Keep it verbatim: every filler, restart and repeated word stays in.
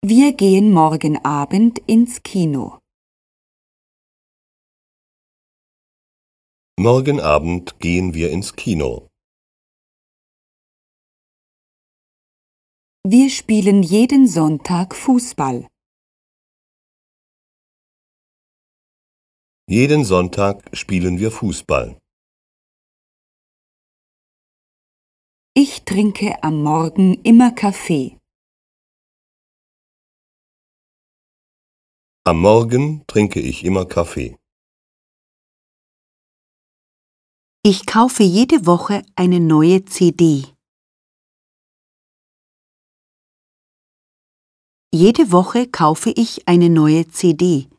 Wir gehen morgen Abend ins Kino. Morgen Abend gehen wir ins Kino. Wir spielen jeden Sonntag Fußball. Jeden Sonntag spielen wir Fußball. Ich trinke am Morgen immer Kaffee. Am Morgen trinke ich immer Kaffee. Ich kaufe jede Woche eine neue C D. Jede Woche kaufe ich eine neue C D.